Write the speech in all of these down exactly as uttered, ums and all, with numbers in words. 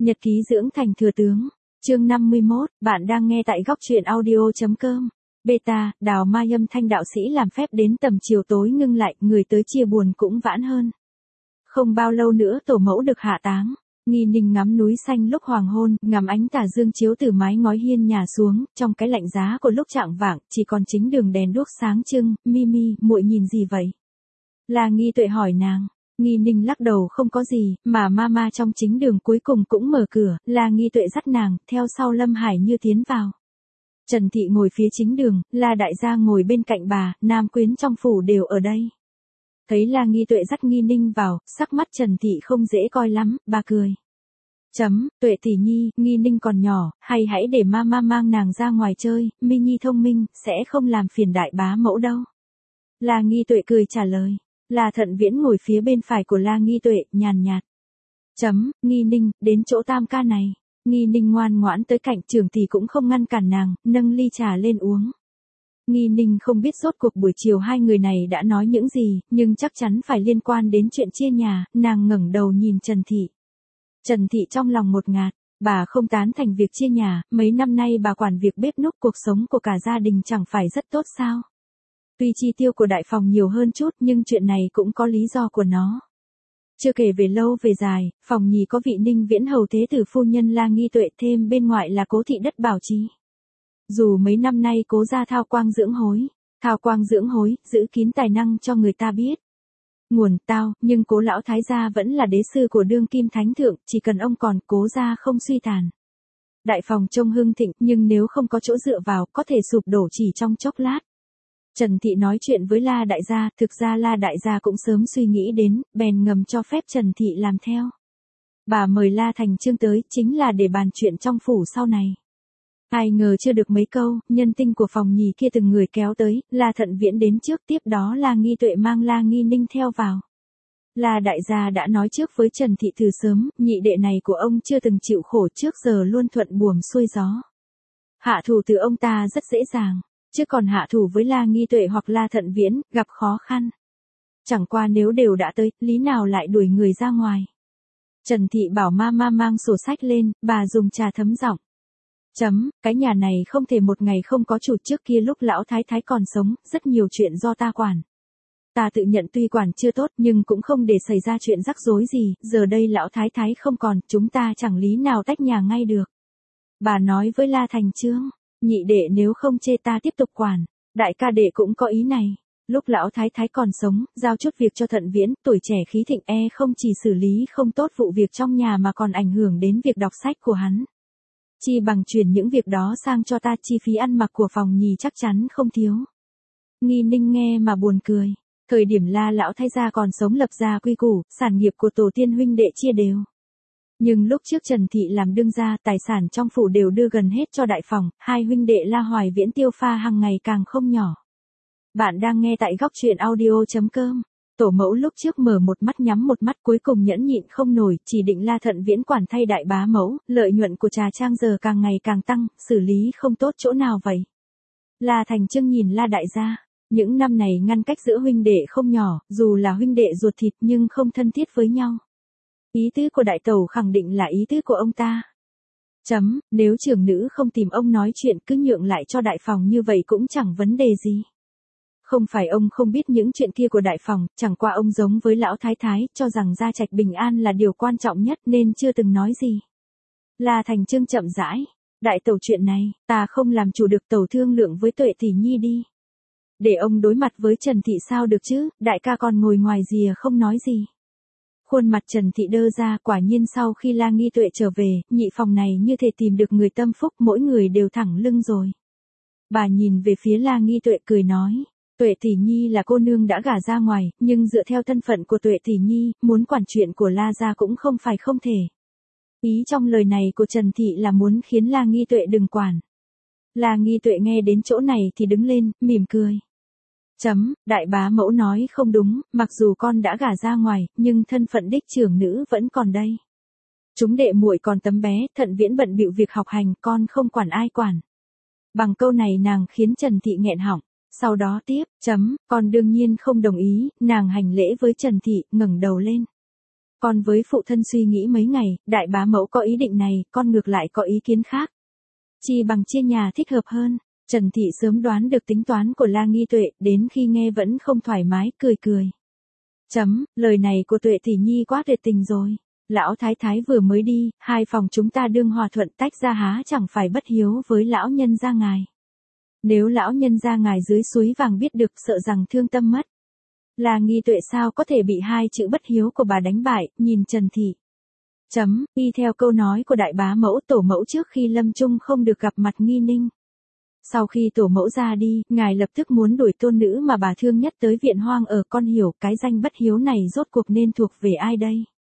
Nhật ký dưỡng thành thừa tướng, chương năm mươi mốt, bạn đang nghe tại góc truyện audio.com. Beta, Đào Mai âm thanh đạo sĩ làm phép đến tầm chiều tối ngưng lại, người tới chia buồn cũng vãn hơn. Không bao lâu nữa tổ mẫu được hạ táng. Nghi Ninh ngắm núi xanh lúc hoàng hôn, ngắm ánh tà dương chiếu từ mái ngói hiên nhà xuống, trong cái lạnh giá của lúc chạng vạng, chỉ còn chính đường đèn đuốc sáng trưng. Mimi, muội nhìn gì vậy? La Nghi Tuệ hỏi nàng. Nghi Ninh lắc đầu không có gì, mà mama trong chính đường cuối cùng cũng mở cửa, La Nghi Tuệ dắt nàng, theo sau Lâm Hải Như tiến vào. Trần Thị ngồi phía chính đường, La Đại gia ngồi bên cạnh bà, nam quyến trong phủ đều ở đây. Thấy La Nghi Tuệ dắt Nghi Ninh vào, sắc mắt Trần Thị không dễ coi lắm, bà cười. Chấm, Tuệ tỷ nhi, Nghi Ninh còn nhỏ, hay hãy để mama mang nàng ra ngoài chơi, Mi Nhi thông minh, sẽ không làm phiền đại bá mẫu đâu. La Nghi Tuệ cười trả lời. La Thận Viễn ngồi phía bên phải của La Nghi Tuệ, nhàn nhạt. Chấm, Nghi Ninh, đến chỗ tam ca này. Nghi Ninh ngoan ngoãn tới cạnh trưởng tỷ cũng không ngăn cản nàng, nâng ly trà lên uống. Nghi Ninh không biết rốt cuộc buổi chiều hai người này đã nói những gì, nhưng chắc chắn phải liên quan đến chuyện chia nhà, nàng ngẩng đầu nhìn Trần Thị. Trần Thị trong lòng một ngạt, bà không tán thành việc chia nhà, mấy năm nay bà quản việc bếp núc, cuộc sống của cả gia đình chẳng phải rất tốt sao. Tuy chi tiêu của đại phòng nhiều hơn chút nhưng chuyện này cũng có lý do của nó. Chưa kể về lâu về dài, phòng nhì có vị Ninh Viễn hầu thế tử phu nhân La Nghi Tuệ, thêm bên ngoại là Cố thị đất Bảo Trí. Dù mấy năm nay Cố gia thao quang dưỡng hối, thao quang dưỡng hối, giữ kín tài năng cho người ta biết. Nguồn tao, nhưng Cố lão thái gia vẫn là đế sư của đương kim thánh thượng, chỉ cần ông còn, Cố gia không suy tàn. Đại phòng trông hưng thịnh, nhưng nếu không có chỗ dựa vào, có thể sụp đổ chỉ trong chốc lát. Trần Thị nói chuyện với La Đại gia, thực ra La Đại gia cũng sớm suy nghĩ đến, bèn ngầm cho phép Trần Thị làm theo. Bà mời La Thành Chương tới, chính là để bàn chuyện trong phủ sau này. Ai ngờ chưa được mấy câu, nhân tinh của phòng nhì kia từng người kéo tới, La Thận Viễn đến trước, tiếp đó La Nghi Tuệ mang La Nghi Ninh theo vào. La Đại gia đã nói trước với Trần Thị từ sớm, nhị đệ này của ông chưa từng chịu khổ trước giờ luôn thuận buồm xuôi gió. Hạ thủ từ ông ta rất dễ dàng. Chứ còn hạ thủ với La Nghi Tuệ hoặc La Thận Viễn, gặp khó khăn. Chẳng qua nếu đều đã tới, lý nào lại đuổi người ra ngoài. Trần Thị bảo mama mang sổ sách lên, bà dùng trà thấm giọng. Chấm, cái nhà này không thể một ngày không có chủ, trước kia lúc lão thái thái còn sống, rất nhiều chuyện do ta quản. Ta tự nhận tuy quản chưa tốt nhưng cũng không để xảy ra chuyện rắc rối gì, giờ đây lão thái thái không còn, chúng ta chẳng lý nào tách nhà ngay được. Bà nói với La Thành Chương. Nhị đệ nếu không chê ta tiếp tục quản, đại ca đệ cũng có ý này. Lúc lão thái thái còn sống, giao chút việc cho Thận Viễn, tuổi trẻ khí thịnh e không chỉ xử lý không tốt vụ việc trong nhà mà còn ảnh hưởng đến việc đọc sách của hắn. Chi bằng chuyển những việc đó sang cho ta, chi phí ăn mặc của phòng nhì chắc chắn không thiếu. Nghi Ninh nghe mà buồn cười. Thời điểm La lão thái gia còn sống lập ra quy củ, sản nghiệp của tổ tiên huynh đệ chia đều. Nhưng lúc trước Trần Thị làm đương gia, tài sản trong phủ đều đưa gần hết cho đại phòng, hai huynh đệ La Hoài Viễn Tiêu Pha hàng ngày càng không nhỏ. Bạn đang nghe tại góc truyện audio.com. Tổ mẫu lúc trước mở một mắt nhắm một mắt, cuối cùng nhẫn nhịn không nổi, chỉ định La Thận Viễn quản thay đại bá mẫu, lợi nhuận của trà trang giờ càng ngày càng tăng, xử lý không tốt chỗ nào vậy. La Thành Chương nhìn La Đại gia, những năm này ngăn cách giữa huynh đệ không nhỏ, dù là huynh đệ ruột thịt nhưng không thân thiết với nhau. Ý tứ của đại tẩu khẳng định là ý tứ của ông ta. Chấm, nếu trưởng nữ không tìm ông nói chuyện cứ nhượng lại cho đại phòng như vậy cũng chẳng vấn đề gì. Không phải ông không biết những chuyện kia của đại phòng, chẳng qua ông giống với lão thái thái, cho rằng gia trạch bình an là điều quan trọng nhất nên chưa từng nói gì. La Thành Chương chậm rãi, đại tẩu chuyện này, ta không làm chủ được, tẩu thương lượng với Tuệ tỷ nhi đi. Để ông đối mặt với Trần Thị sao được chứ, đại ca còn ngồi ngoài rìa không nói gì. Khuôn mặt Trần Thị đơ ra, quả nhiên sau khi La Nghi Tuệ trở về, nhị phòng này như thể tìm được người tâm phúc, mỗi người đều thẳng lưng rồi. Bà nhìn về phía La Nghi Tuệ cười nói, Tuệ tỷ nhi là cô nương đã gả ra ngoài, nhưng dựa theo thân phận của Tuệ tỷ nhi, muốn quản chuyện của La gia cũng không phải không thể. Ý trong lời này của Trần Thị là muốn khiến La Nghi Tuệ đừng quản. La Nghi Tuệ nghe đến chỗ này thì đứng lên, mỉm cười. Chấm, đại bá mẫu nói không đúng, mặc dù con đã gả ra ngoài, nhưng thân phận đích trưởng nữ vẫn còn đây. Chúng đệ muội còn tấm bé, Thận Viễn bận bịu việc học hành, con không quản ai quản. Bằng câu này nàng khiến Trần Thị nghẹn họng, sau đó tiếp, chấm, con đương nhiên không đồng ý, nàng hành lễ với Trần Thị, ngẩng đầu lên. Con với phụ thân suy nghĩ mấy ngày, đại bá mẫu có ý định này, con ngược lại có ý kiến khác. Chi bằng chia nhà thích hợp hơn. Trần Thị sớm đoán được tính toán của La Nghi Tuệ, đến khi nghe vẫn không thoải mái, cười cười. Chấm, lời này của Tuệ tỷ nhi quá tuyệt tình rồi. Lão thái thái vừa mới đi, hai phòng chúng ta đương hòa thuận tách ra há chẳng phải bất hiếu với lão nhân gia ngài. Nếu lão nhân gia ngài dưới suối vàng biết được sợ rằng thương tâm mất. La Nghi Tuệ sao có thể bị hai chữ bất hiếu của bà đánh bại, nhìn Trần Thị. Chấm, y theo câu nói của đại bá mẫu tổ mẫu trước khi lâm chung không được gặp mặt Nghi Ninh. Sau khi tổ mẫu ra đi, ngài lập tức muốn đuổi tôn nữ mà bà thương nhất tới viện hoang ở, con hiểu cái danh bất hiếu này rốt cuộc nên thuộc về ai đây?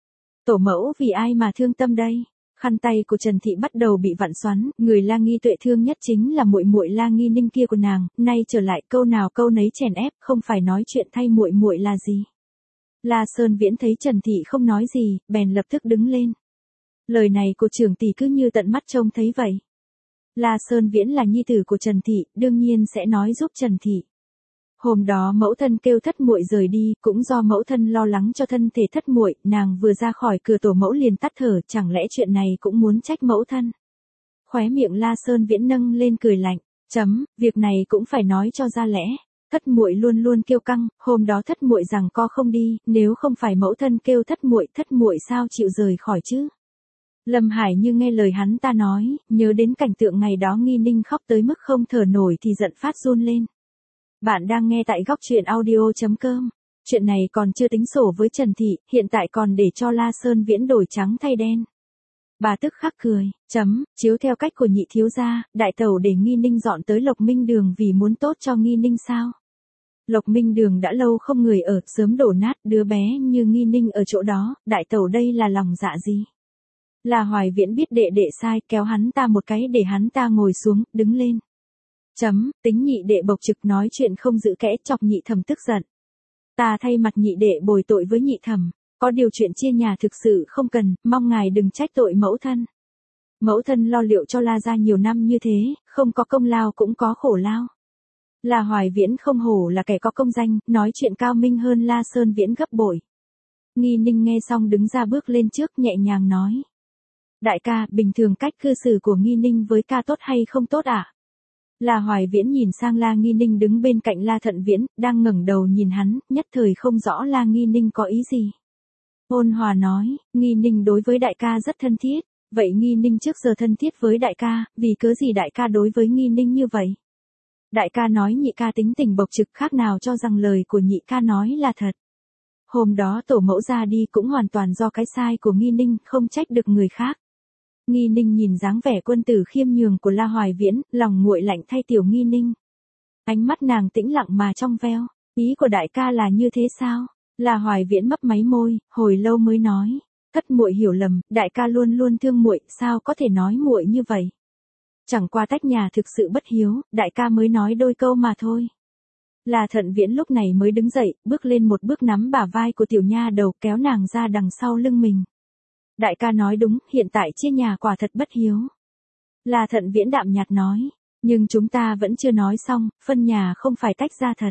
Tổ mẫu vì ai mà thương tâm đây? Khăn tay của Trần Thị bắt đầu bị vặn xoắn, người La Nghi Tuệ thương nhất chính là muội muội La Nghi Ninh kia của nàng, nay trở lại câu nào câu nấy chèn ép, không phải nói chuyện thay muội muội là gì. La Sơn Viễn thấy Trần Thị không nói gì, bèn lập tức đứng lên. Lời này của trưởng tỷ cứ như tận mắt trông thấy vậy. La Sơn Viễn là nhi tử của Trần Thị, đương nhiên sẽ nói giúp Trần Thị. Hôm đó mẫu thân kêu thất muội rời đi, cũng do mẫu thân lo lắng cho thân thể thất muội, nàng vừa ra khỏi cửa tổ mẫu liền tắt thở, chẳng lẽ chuyện này cũng muốn trách mẫu thân. Khóe miệng La Sơn Viễn nâng lên cười lạnh, chấm, việc này cũng phải nói cho ra lẽ. Thất muội luôn luôn kiêu căng, hôm đó thất muội rằng co không đi, nếu không phải mẫu thân kêu thất muội, thất muội sao chịu rời khỏi chứ? Lâm Hải như nghe lời hắn ta nói, nhớ đến cảnh tượng ngày đó Nghi Ninh khóc tới mức không thở nổi thì giận phát run lên. Bạn đang nghe tại góc truyện audio chấm com. Chuyện này còn chưa tính sổ với Trần Thị, hiện tại còn để cho La Sơn Viễn đổi trắng thay đen. Bà tức khắc cười, chấm, chiếu theo cách của nhị thiếu gia, đại tẩu để Nghi Ninh dọn tới Lộc Minh Đường vì muốn tốt cho Nghi Ninh sao? Lộc Minh Đường đã lâu không người ở, sớm đổ nát, đứa bé như Nghi Ninh ở chỗ đó, đại tẩu đây là lòng dạ gì? La Hoài Viễn biết đệ đệ sai, kéo hắn ta một cái để hắn ta ngồi xuống, đứng lên. Chấm, tính nhị đệ bộc trực nói chuyện không giữ kẽ, chọc nhị thẩm tức giận. Ta thay mặt nhị đệ bồi tội với nhị thẩm, có điều chuyện chia nhà thực sự không cần, mong ngài đừng trách tội mẫu thân. Mẫu thân lo liệu cho La gia nhiều năm như thế, không có công lao cũng có khổ lao. La Hoài Viễn không hổ là kẻ có công danh, nói chuyện cao minh hơn La Sơn Viễn gấp bội. Nghi Ninh nghe xong đứng ra bước lên trước nhẹ nhàng nói. Đại ca, bình thường cách cư xử của Nghi Ninh với ca tốt hay không tốt ạ? À? La Hoài Viễn nhìn sang La Nghi Ninh đứng bên cạnh La Thận Viễn, đang ngẩng đầu nhìn hắn, nhất thời không rõ La Nghi Ninh có ý gì. Ôn hòa nói, Nghi Ninh đối với đại ca rất thân thiết, vậy Nghi Ninh trước giờ thân thiết với đại ca, vì cớ gì đại ca đối với Nghi Ninh như vậy? Đại ca nói nhị ca tính tình bộc trực khác nào cho rằng lời của nhị ca nói là thật. Hôm đó tổ mẫu ra đi cũng hoàn toàn do cái sai của Nghi Ninh, không trách được người khác. Nghi Ninh nhìn dáng vẻ quân tử khiêm nhường của La Hoài Viễn, lòng nguội lạnh thay tiểu Nghi Ninh. Ánh mắt nàng tĩnh lặng mà trong veo, ý của đại ca là như thế sao? La Hoài Viễn mấp máy môi, hồi lâu mới nói, thất muội hiểu lầm, đại ca luôn luôn thương muội, sao có thể nói muội như vậy? Chẳng qua tách nhà thực sự bất hiếu, đại ca mới nói đôi câu mà thôi. La Thận Viễn lúc này mới đứng dậy, bước lên một bước nắm bả vai của tiểu nha đầu kéo nàng ra đằng sau lưng mình. Đại ca nói đúng, hiện tại chia nhà quả thật bất hiếu. La Thận Viễn đạm nhạt nói, nhưng chúng ta vẫn chưa nói xong, phân nhà không phải tách ra thật,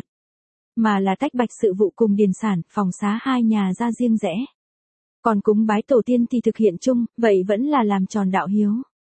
mà là tách bạch sự vụ cùng điền sản, phòng xá hai nhà ra riêng rẽ. Còn cúng bái tổ tiên thì thực hiện chung, vậy vẫn là làm tròn đạo hiếu.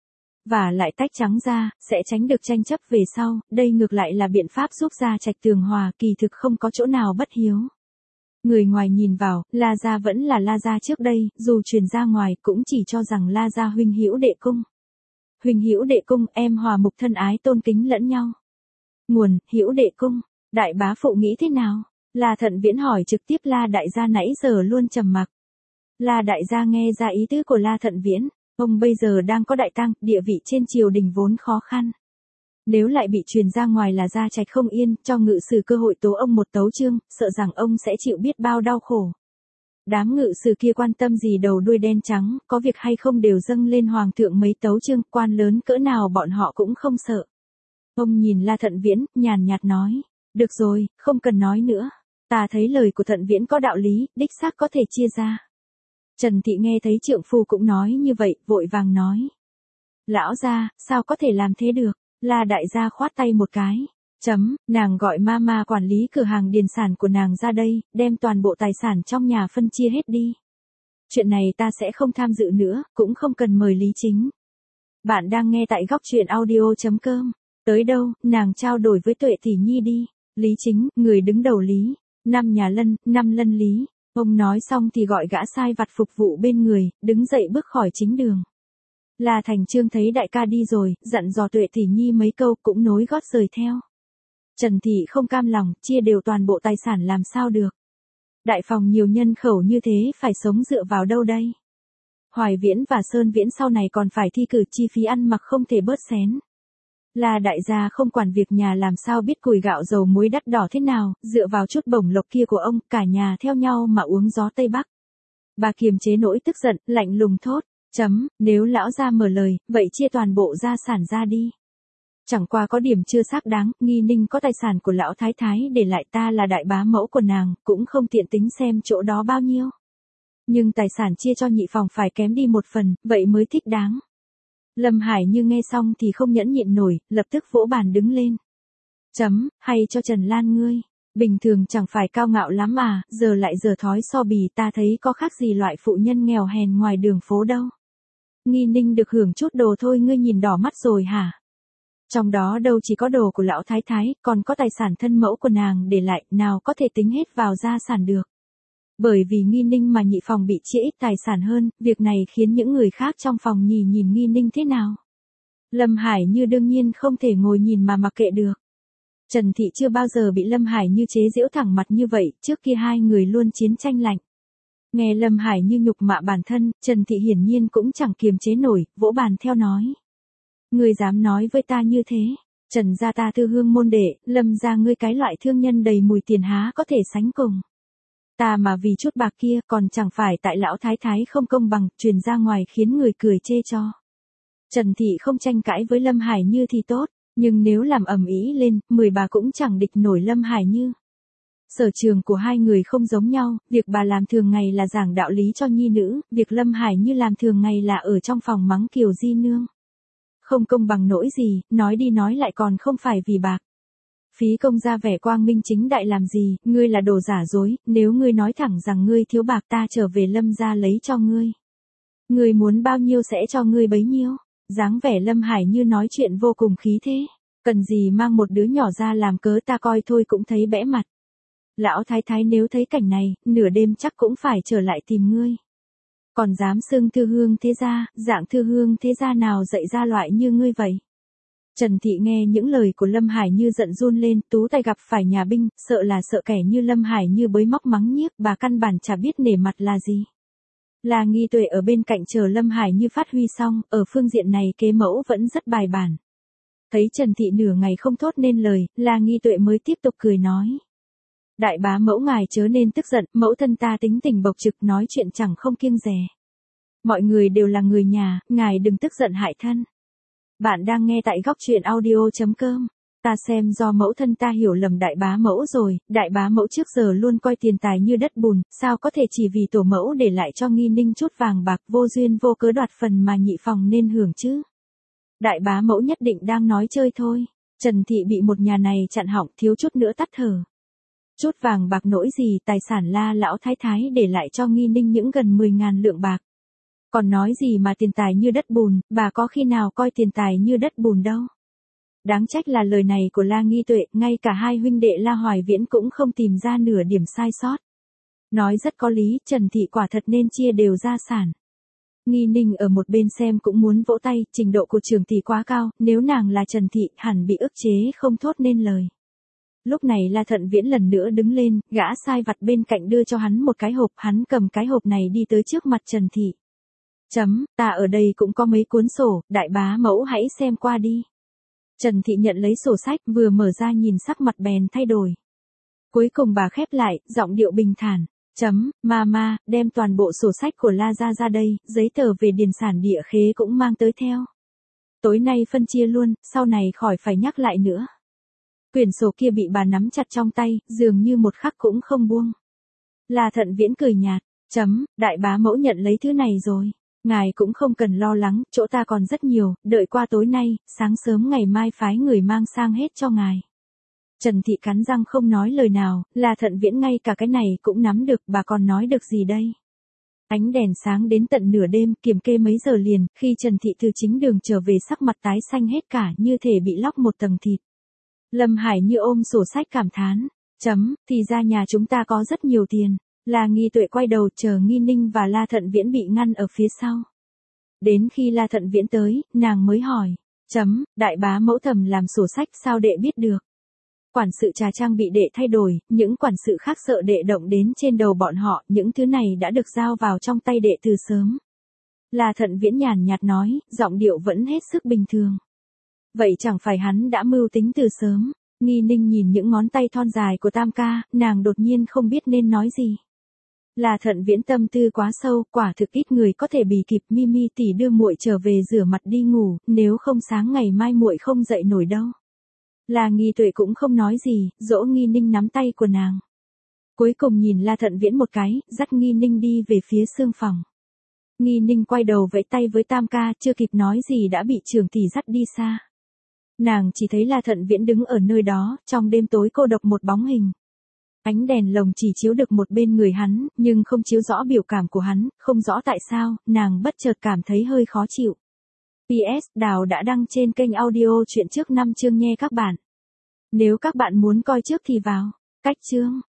Và lại tách trắng ra, sẽ tránh được tranh chấp về sau, đây ngược lại là biện pháp giúp gia trạch tường hòa, kỳ thực không có chỗ nào bất hiếu. Người ngoài nhìn vào, La gia vẫn là La gia trước đây, dù truyền ra ngoài cũng chỉ cho rằng La gia huynh hữu đệ cung. Huynh hữu đệ cung, em hòa mục thân ái tôn kính lẫn nhau. Nguồn, hữu đệ cung, đại bá phụ nghĩ thế nào? La Thận Viễn hỏi trực tiếp La đại gia nãy giờ luôn trầm mặc. La đại gia nghe ra ý tứ của La Thận Viễn, ông bây giờ đang có đại tang, địa vị trên triều đình vốn khó khăn. Nếu lại bị truyền ra ngoài là gia trạch không yên, cho ngự sử cơ hội tố ông một tấu chương, sợ rằng ông sẽ chịu biết bao đau khổ. Đám ngự sử kia quan tâm gì đầu đuôi đen trắng, có việc hay không đều dâng lên hoàng thượng mấy tấu chương, quan lớn cỡ nào bọn họ cũng không sợ. Ông nhìn La Thận Viễn, nhàn nhạt nói, được rồi, không cần nói nữa. Ta thấy lời của Thận Viễn có đạo lý, đích xác có thể chia ra. Trần Thị nghe thấy trượng phu cũng nói như vậy, vội vàng nói. Lão gia, sao có thể làm thế được? La đại gia khoát tay một cái. Chấm, nàng gọi mama quản lý cửa hàng điền sản của nàng ra đây, đem toàn bộ tài sản trong nhà phân chia hết đi. chuyện này ta sẽ không tham dự nữa, cũng không cần mời Lý Chính. Bạn đang nghe tại góc truyện audio.com. Tới đâu, nàng trao đổi với Tuệ Tỷ Nhi đi. Lý Chính, người đứng đầu Lý. Năm nhà Lân, năm Lân Lý. Ông nói xong thì gọi gã sai vặt phục vụ bên người, đứng dậy bước khỏi chính đường. La Thành Trương thấy đại ca đi rồi, dặn dò Tuệ Tỷ Nhi mấy câu cũng nối gót rời theo. Trần Thị không cam lòng, chia đều toàn bộ tài sản làm sao được. Đại phòng nhiều nhân khẩu như thế phải sống dựa vào đâu đây? Hoài Viễn và Sơn Viễn sau này còn phải thi cử, chi phí ăn mặc không thể bớt xén. Là đại gia không quản việc nhà làm sao biết củi gạo dầu muối đắt đỏ thế nào, dựa vào chút bổng lộc kia của ông, cả nhà theo nhau mà uống gió Tây Bắc. Bà kiềm chế nỗi tức giận, lạnh lùng thốt, chấm, nếu lão gia mở lời, vậy chia toàn bộ gia sản ra đi. Chẳng qua có điểm chưa xác đáng, Nghi Ninh có tài sản của lão thái thái để lại, ta là đại bá mẫu của nàng, cũng không tiện tính xem chỗ đó bao nhiêu. Nhưng tài sản chia cho nhị phòng phải kém đi một phần, vậy mới thích đáng. Lâm Hải Như nghe xong thì không nhẫn nhịn nổi, lập tức vỗ bàn đứng lên. Chấm, hay cho Trần Lan ngươi. Bình thường chẳng phải cao ngạo lắm à, giờ lại giờ thói so bì, ta thấy có khác gì loại phụ nhân nghèo hèn ngoài đường phố đâu. Nghi Ninh được hưởng chút đồ thôi ngươi nhìn đỏ mắt rồi hả? Trong đó đâu chỉ có đồ của lão thái thái, còn có tài sản thân mẫu của nàng để lại, nào có thể tính hết vào gia sản được. Bởi vì Nghi Ninh mà nhị phòng bị chia ít tài sản hơn, việc này khiến những người khác trong phòng nhì nhìn Nghi Ninh thế nào. Lâm Hải Như đương nhiên không thể ngồi nhìn mà mặc kệ được. Trần Thị chưa bao giờ bị Lâm Hải Như chế giễu thẳng mặt như vậy, trước kia hai người luôn chiến tranh lạnh. Nghe Lâm Hải Như nhục mạ bản thân, Trần Thị hiển nhiên cũng chẳng kiềm chế nổi, vỗ bàn theo nói. Ngươi dám nói với ta như thế, Trần gia ta thư hương môn đệ, Lâm gia ngươi cái loại thương nhân đầy mùi tiền há có thể sánh cùng. Ta mà vì chút bạc kia còn chẳng phải tại lão thái thái không công bằng, truyền ra ngoài khiến người cười chê cho. Trần Thị không tranh cãi với Lâm Hải Như thì tốt, nhưng nếu làm ầm ĩ lên, mười bà cũng chẳng địch nổi Lâm Hải Như. Sở trường của hai người không giống nhau, việc bà làm thường ngày là giảng đạo lý cho nhi nữ, việc Lâm Hải Như làm thường ngày là ở trong phòng mắng Kiều Di Nương. Không công bằng nỗi gì, nói đi nói lại còn không phải vì bạc. Phí công ra vẻ quang minh chính đại làm gì, ngươi là đồ giả dối, nếu ngươi nói thẳng rằng ngươi thiếu bạc ta trở về Lâm gia lấy cho ngươi. Ngươi muốn bao nhiêu sẽ cho ngươi bấy nhiêu, dáng vẻ Lâm Hải Như nói chuyện vô cùng khí thế, cần gì mang một đứa nhỏ ra làm cớ, ta coi thôi cũng thấy bẽ mặt. Lão thái thái nếu thấy cảnh này, nửa đêm chắc cũng phải trở lại tìm ngươi. Còn dám xưng thư hương thế gia, dạng thư hương thế gia nào dạy ra loại như ngươi vậy? Trần Thị nghe những lời của Lâm Hải Như giận run lên, tú tay gặp phải nhà binh, sợ là sợ kẻ như Lâm Hải Như bới móc mắng nhiếc, bà căn bản chả biết nể mặt là gì. La Nghi Tuệ ở bên cạnh chờ Lâm Hải Như phát huy xong, ở phương diện này kế mẫu vẫn rất bài bản. Thấy Trần Thị nửa ngày không thốt nên lời, La Nghi Tuệ mới tiếp tục cười nói. Đại bá mẫu ngài chớ nên tức giận, mẫu thân ta tính tình bộc trực nói chuyện chẳng không kiêng dè. Mọi người đều là người nhà, ngài đừng tức giận hại thân. Bạn đang nghe tại góc truyện audio.com. Ta xem do mẫu thân ta hiểu lầm đại bá mẫu rồi, đại bá mẫu trước giờ luôn coi tiền tài như đất bùn, sao có thể chỉ vì tổ mẫu để lại cho Nghi Ninh chút vàng bạc vô duyên vô cớ đoạt phần mà nhị phòng nên hưởng chứ. Đại bá mẫu nhất định đang nói chơi thôi. Trần Thị bị một nhà này chặn họng thiếu chút nữa tắt thở. Chút vàng bạc nỗi gì, tài sản La lão thái thái để lại cho Nghi Ninh những gần mười ngàn lượng bạc. Còn nói gì mà tiền tài như đất bùn, bà có khi nào coi tiền tài như đất bùn đâu. Đáng trách là lời này của La Nghi Tuệ, ngay cả hai huynh đệ La Hoài Viễn cũng không tìm ra nửa điểm sai sót. Nói rất có lý, Trần Thị quả thật nên chia đều gia sản. Nghi Ninh ở một bên xem cũng muốn vỗ tay, trình độ của Trường Tỷ quá cao, nếu nàng là Trần Thị hẳn bị ức chế không thốt nên lời. Lúc này La Thận Viễn lần nữa đứng lên, gã sai vặt bên cạnh đưa cho hắn một cái hộp, hắn cầm cái hộp này đi tới trước mặt Trần Thị. Chấm, ta ở đây cũng có mấy cuốn sổ, đại bá mẫu hãy xem qua đi. Trần Thị nhận lấy sổ sách, vừa mở ra nhìn sắc mặt bèn thay đổi. Cuối cùng bà khép lại, giọng điệu bình thản. Chấm, mama, đem toàn bộ sổ sách của La gia ra đây, giấy tờ về điền sản địa khế cũng mang tới theo. Tối nay phân chia luôn, sau này khỏi phải nhắc lại nữa. Quyển sổ kia bị bà nắm chặt trong tay, dường như một khắc cũng không buông. La Thận Viễn cười nhạt. Chấm, đại bá mẫu nhận lấy thứ này rồi. Ngài cũng không cần lo lắng, chỗ ta còn rất nhiều, đợi qua tối nay, sáng sớm ngày mai phái người mang sang hết cho ngài. Trần Thị cắn răng không nói lời nào, La Thận Viễn ngay cả cái này cũng nắm được, bà còn nói được gì đây? Ánh đèn sáng đến tận nửa đêm, kiểm kê mấy giờ liền, khi Trần Thị từ chính đường trở về sắc mặt tái xanh hết cả như thể bị lóc một tầng thịt. Lâm Hải Như ôm sổ sách cảm thán. Chấm, thì ra nhà chúng ta có rất nhiều tiền. La Nghi Tuệ quay đầu chờ Nghi Ninh và La Thận Viễn bị ngăn ở phía sau. Đến khi La Thận Viễn tới, nàng mới hỏi. Chấm, đại bá mẫu thầm làm sổ sách sao đệ biết được? Quản sự trà trang bị đệ thay đổi, những quản sự khác sợ đệ động đến trên đầu bọn họ, những thứ này đã được giao vào trong tay đệ từ sớm. La Thận Viễn nhàn nhạt nói, giọng điệu vẫn hết sức bình thường. Vậy chẳng phải hắn đã mưu tính từ sớm. Nghi Ninh nhìn những ngón tay thon dài của Tam ca, nàng đột nhiên không biết nên nói gì. La Thận Viễn tâm tư quá sâu, quả thực ít người có thể bì kịp. Mimi tỷ đưa muội trở về rửa mặt đi ngủ, nếu không sáng ngày mai muội không dậy nổi đâu. La Nghi Tuệ cũng không nói gì, dỗ Nghi Ninh nắm tay của nàng. Cuối cùng nhìn La Thận Viễn một cái, dắt Nghi Ninh đi về phía xương phòng. Nghi Ninh quay đầu vẫy tay với Tam ca, chưa kịp nói gì đã bị trưởng tỷ dắt đi xa. Nàng chỉ thấy La Thận Viễn đứng ở nơi đó, trong đêm tối cô độc một bóng hình. Ánh đèn lồng chỉ chiếu được một bên người hắn, nhưng không chiếu rõ biểu cảm của hắn, không rõ tại sao, nàng bất chợt cảm thấy hơi khó chịu. pê ét Đào đã đăng trên kênh audio chuyện trước năm chương nghe các bạn. Nếu các bạn muốn coi trước thì vào cách chương.